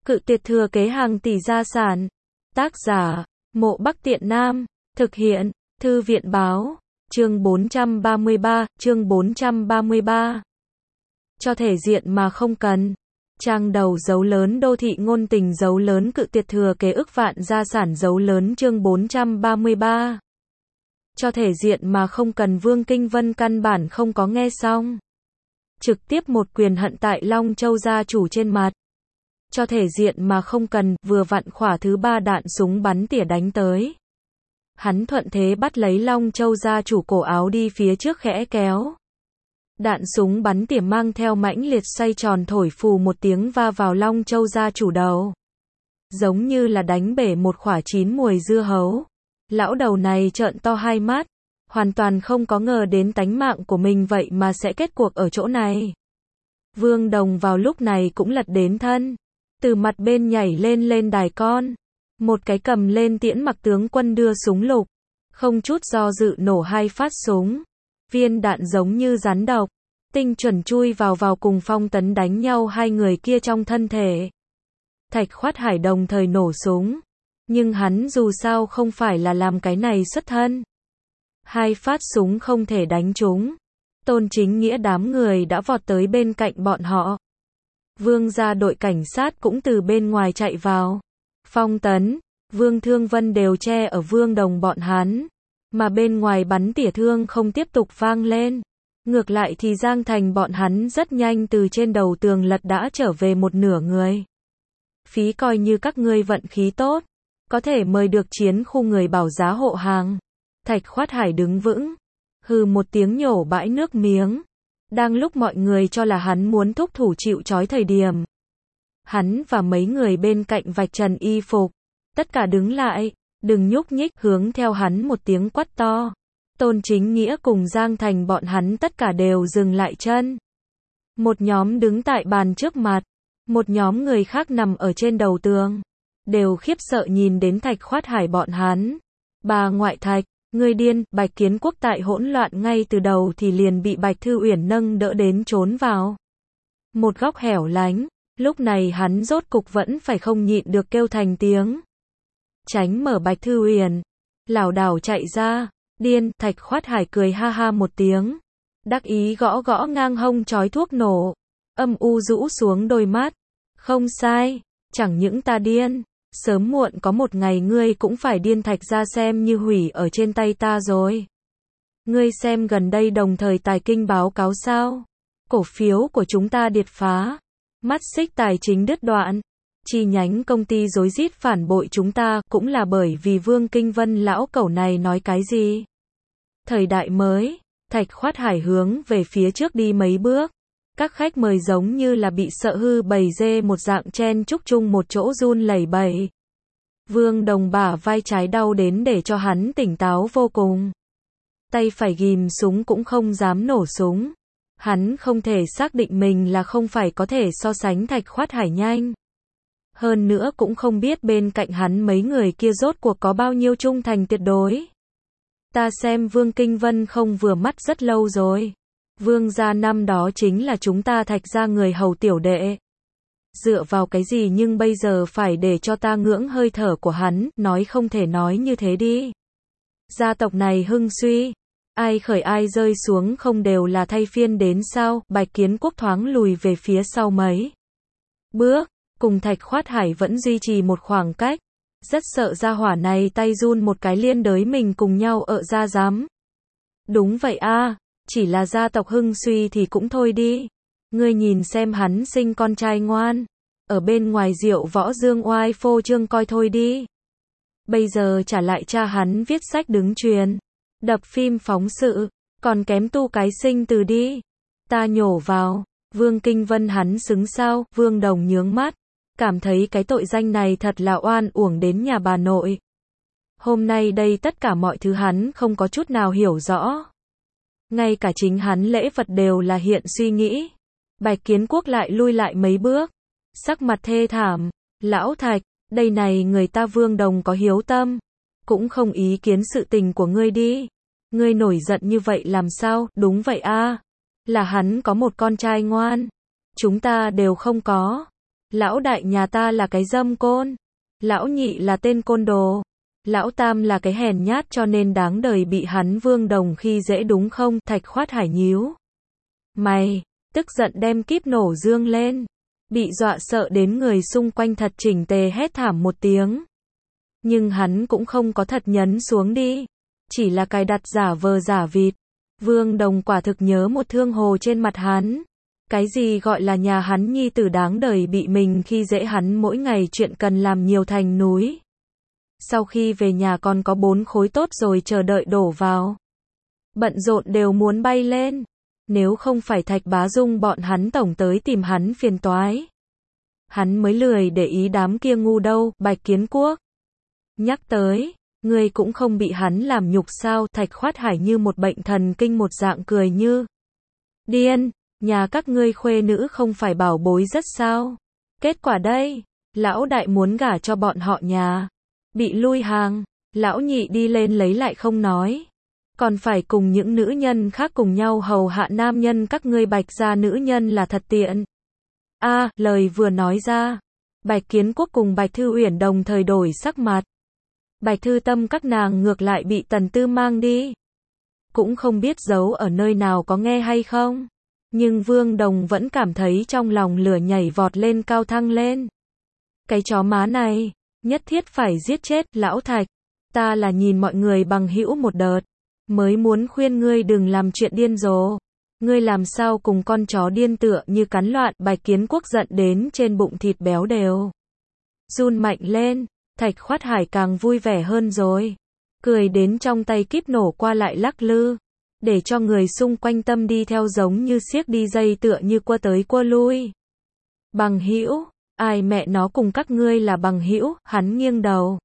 Cự tuyệt thừa kế hàng tỷ gia sản. Tác giả, Mộ Bắc Tiện Nam. Thực hiện, Thư viện báo. Chương 433. Cho thể diện mà không cần. Trang đầu dấu lớn đô thị ngôn tình dấu lớn cự tuyệt thừa kế ức vạn gia sản dấu lớn chương 433. Cho thể diện mà không cần Vương Kinh Vân căn bản không có nghe xong. Trực tiếp một quyền hận tại Long Châu gia chủ trên mặt. Cho thể diện mà không cần, vừa vặn khỏa thứ 3 đạn súng bắn tỉa đánh tới. Hắn thuận thế bắt lấy Long Châu gia chủ cổ áo đi phía trước khẽ kéo. Đạn súng bắn tỉa mang theo mãnh liệt xoay tròn thổi phù một tiếng va vào Long Châu gia chủ đầu. Giống như là đánh bể một quả chín mùi dưa hấu. Lão đầu này trợn to hai mắt, hoàn toàn không có ngờ đến tánh mạng của mình vậy mà sẽ kết cuộc ở chỗ này. Vương Đồng vào lúc này cũng lật đến thân, từ mặt bên nhảy lên đài con. Một cái cầm lên tiễn mặc tướng quân đưa súng lục, không chút do dự nổ 2 phát súng. Viên đạn giống như rắn độc, tinh chuẩn chui vào cùng Phong Tấn đánh nhau hai người kia trong thân thể. Thạch Khoát Hải đồng thời nổ súng, nhưng hắn dù sao không phải là làm cái này xuất thân. 2 phát súng không thể đánh trúng. Tôn Chính Nghĩa đám người đã vọt tới bên cạnh bọn họ. Vương gia đội cảnh sát cũng từ bên ngoài chạy vào. Phong Tấn, Vương Thương Vân đều che ở Vương Đồng bọn hắn. Mà bên ngoài bắn tỉa thương không tiếp tục vang lên. Ngược lại thì Giang Thành bọn hắn rất nhanh từ trên đầu tường lật đã trở về một nửa người. Phí coi như các ngươi vận khí tốt, có thể mời được chiến khu người bảo giá hộ hàng. Thạch Khoát Hải đứng vững, hừ một tiếng nhổ bãi nước miếng. Đang lúc mọi người cho là hắn muốn thúc thủ chịu trói thời điểm, hắn và mấy người bên cạnh vạch trần y phục, tất cả đứng lại, đừng nhúc nhích, hướng theo hắn một tiếng quát to. Tôn Chính Nghĩa cùng Giang Thành bọn hắn tất cả đều dừng lại chân. Một nhóm đứng tại bàn trước mặt, một nhóm người khác nằm ở trên đầu tường, đều khiếp sợ nhìn đến Thạch Khoát Hải bọn hắn. Bà ngoại Thạch, ngươi điên. Bạch Kiến Quốc tại hỗn loạn ngay từ đầu thì liền bị Bạch Thư Uyển nâng đỡ đến trốn vào một góc hẻo lánh. Lúc này hắn rốt cục vẫn phải không nhịn được kêu thành tiếng, tránh mở Bạch Thư Uyển, lảo đảo chạy ra. Điên. Thạch Khoát Hải cười ha ha một tiếng, đắc ý gõ ngang hông chói thuốc nổ, âm u rũ xuống đôi mắt. Không sai, chẳng những ta điên, sớm muộn có một ngày ngươi cũng phải điên. Thạch ra xem như hủy ở trên tay ta rồi. Ngươi xem gần đây đồng thời Tài Kinh báo cáo sao? Cổ phiếu của chúng ta điệt phá, mắt xích tài chính đứt đoạn. Chi nhánh công ty rối rít phản bội chúng ta, cũng là bởi vì Vương Kinh Vân lão cẩu này nói cái gì. Thời đại mới. Thạch Khoát Hải hướng về phía trước đi mấy bước. Các khách mời giống như là bị sợ hư bầy dê một dạng chen chúc chung một chỗ run lẩy bẩy. Vương Đồng bả vai trái đau đến để cho hắn tỉnh táo vô cùng. Tay phải ghim súng cũng không dám nổ súng. Hắn không thể xác định mình là không phải có thể so sánh Thạch Khoát Hải nhanh. Hơn nữa cũng không biết bên cạnh hắn mấy người kia rốt cuộc có bao nhiêu trung thành tuyệt đối. Ta xem Vương Kinh Vân không vừa mắt rất lâu rồi. Vương gia năm đó chính là chúng ta Thạch gia người hầu tiểu đệ. Dựa vào cái gì nhưng bây giờ phải để cho ta ngưỡng hơi thở của hắn, nói không thể nói như thế đi. Gia tộc này hưng suy, ai khởi ai rơi xuống không đều là thay phiên đến sao? Bạch Kiến Quốc thoáng lùi về phía sau mấy bước, cùng Thạch Khoát Hải vẫn duy trì một khoảng cách. Rất sợ gia hỏa này tay run một cái liên đới mình cùng nhau ở ra dám. Đúng vậy a, chỉ là gia tộc hưng suy thì cũng thôi đi. Ngươi nhìn xem hắn sinh con trai ngoan, ở bên ngoài Diệu Võ Dương oai phô trương coi thôi đi. Bây giờ trả lại cha hắn viết sách đứng truyền, đập phim phóng sự, còn kém tu cái sinh từ đi. Ta nhổ vào, Vương Kinh Vân hắn xứng sao? Vương Đồng nhướng mắt, cảm thấy cái tội danh này thật là oan uổng đến nhà bà nội. Hôm nay đây tất cả mọi thứ hắn không có chút nào hiểu rõ. Ngay cả chính hắn lễ vật đều là hiện suy nghĩ. Bạch Kiến Quốc lại lui lại mấy bước, sắc mặt thê thảm. Lão Thạch, đây này người ta Vương Đồng có hiếu tâm, cũng không ý kiến sự tình của ngươi đi. Ngươi nổi giận như vậy làm sao? Đúng vậy a, là hắn có một con trai ngoan, chúng ta đều không có. Lão đại nhà ta là cái dâm côn. Lão nhị là tên côn đồ. Lão tam là cái hèn nhát cho nên đáng đời bị hắn Vương Đồng khi dễ đúng không? Thạch Khoát Hải nhíu mày, tức giận đem kíp nổ dương lên. Bị dọa sợ đến người xung quanh thật chỉnh tề hét thảm một tiếng. Nhưng hắn cũng không có thật nhấn xuống đi. Chỉ là cài đặt giả vờ giả vịt. Vương Đồng quả thực nhớ một thương hồ trên mặt hắn. Cái gì gọi là nhà hắn nhi tử đáng đời bị mình khi dễ, hắn mỗi ngày chuyện cần làm nhiều thành núi. Sau khi về nhà còn có 4 khối tốt rồi chờ đợi đổ vào. Bận rộn đều muốn bay lên. Nếu không phải Thạch Bá Dung bọn hắn tổng tới tìm hắn phiền toái. Hắn mới lười để ý đám kia ngu đâu. Bạch Kiến Quốc nhắc tới, ngươi cũng không bị hắn làm nhục sao? Thạch Khoát Hải như một bệnh thần kinh một dạng cười như điên. Nhà các ngươi khuê nữ không phải bảo bối rất sao? Kết quả đây, lão đại muốn gả cho bọn họ nhà. Bị lui hàng, lão nhị đi lên lấy lại không nói. Còn phải cùng những nữ nhân khác cùng nhau hầu hạ nam nhân các ngươi. Bạch gia nữ nhân là thật tiện. Lời vừa nói ra, Bạch Kiến Quốc cùng Bạch Thư Uyển đồng thời đổi sắc mặt. Bạch Thư Tâm các nàng ngược lại bị Tần Tư mang đi. Cũng không biết giấu ở nơi nào có nghe hay không. Nhưng Vương Đồng vẫn cảm thấy trong lòng lửa nhảy vọt lên cao thăng lên. Cái chó má này, nhất thiết phải giết chết. Lão Thạch, ta là nhìn mọi người bằng hữu một đợt, mới muốn khuyên ngươi đừng làm chuyện điên rồ. Ngươi làm sao cùng con chó điên tựa như cắn loạn. Bạch Kiến Quốc giận đến trên bụng thịt béo đều run mạnh lên. Thạch Khoát Hải càng vui vẻ hơn rồi. Cười đến trong tay kíp nổ qua lại lắc lư. Để cho người xung quanh tâm đi theo giống như siếc đi dây tựa như qua tới qua lui. Bằng hữu, ai mẹ nó cùng các ngươi là bằng hữu? Hắn nghiêng đầu.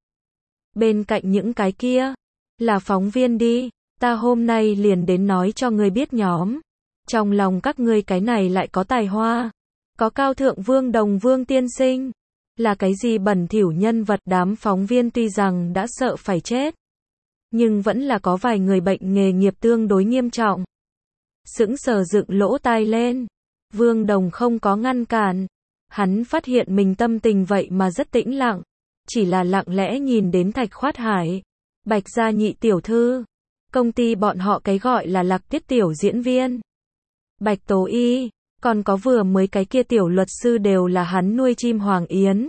Bên cạnh những cái kia, là phóng viên đi. Ta hôm nay liền đến nói cho ngươi biết nhóm. Trong lòng các ngươi cái này lại có tài hoa. Có cao thượng Vương Đồng Vương tiên sinh. Là cái gì bẩn thỉu nhân vật? Đám phóng viên tuy rằng đã sợ phải chết. Nhưng vẫn là có vài người bệnh nghề nghiệp tương đối nghiêm trọng. Sững sờ dựng lỗ tai lên. Vương Đồng không có ngăn cản. Hắn phát hiện mình tâm tình vậy mà rất tĩnh lặng. Chỉ là lặng lẽ nhìn đến Thạch Khoát Hải. Bạch gia nhị tiểu thư. Công ty bọn họ cái gọi là Lạc Tiết tiểu diễn viên. Bạch Tố Y. Còn có vừa mới cái kia tiểu luật sư đều là hắn nuôi chim hoàng yến.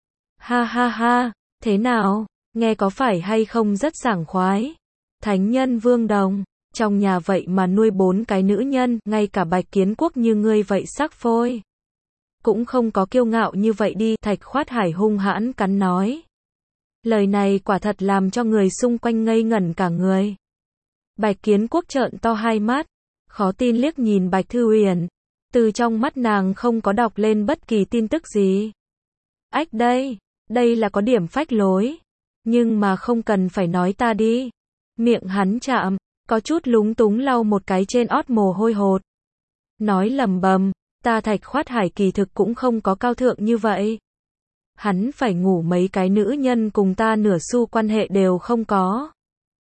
Ha ha ha. Thế nào? Nghe có phải hay không rất sảng khoái? Thánh nhân Vương Đồng, trong nhà vậy mà nuôi 4 cái nữ nhân, ngay cả Bạch Kiến Quốc như ngươi vậy sắc phôi. Cũng không có kiêu ngạo như vậy đi. Thạch Khoát Hải hung hãn cắn nói. Lời này quả thật làm cho người xung quanh ngây ngẩn cả người. Bạch Kiến Quốc trợn to hai mắt, khó tin liếc nhìn Bạch Thư Uyển. Từ trong mắt nàng không có đọc lên bất kỳ tin tức gì. Ách đây là có điểm phách lối. Nhưng mà không cần phải nói ta đi. Miệng hắn chạm, có chút lúng túng lau một cái trên ót mồ hôi hột. Nói lầm bầm, ta Thạch Khoát Hải kỳ thực cũng không có cao thượng như vậy. Hắn phải ngủ mấy cái nữ nhân cùng ta nửa xu quan hệ đều không có.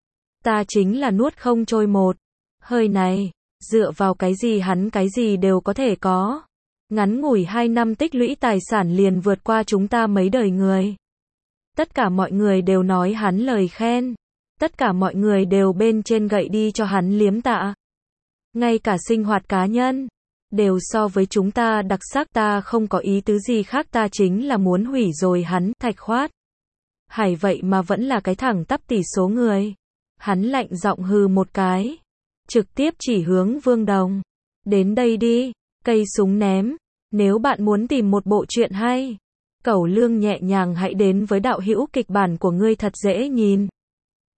Ta chính là nuốt không trôi một hơi này, dựa vào cái gì hắn cái gì đều có thể có. Ngắn ngủi 2 năm tích lũy tài sản liền vượt qua chúng ta mấy đời người. Tất cả mọi người đều nói hắn lời khen. Tất cả mọi người đều bên trên gậy đi cho hắn liếm tạ. Ngay cả sinh hoạt cá nhân đều so với chúng ta đặc sắc. Ta không có ý tứ gì khác, ta chính là muốn hủy rồi hắn. Thạch Khoát Hải vậy mà vẫn là cái thẳng tắp tỷ số người. Hắn lạnh giọng hừ một cái, trực tiếp chỉ hướng Vương Đồng. Đến đây đi, cây súng ném. Nếu bạn muốn tìm một bộ truyện hay, cẩu lương nhẹ nhàng hãy đến với đạo hữu kịch bản của ngươi thật dễ nhìn.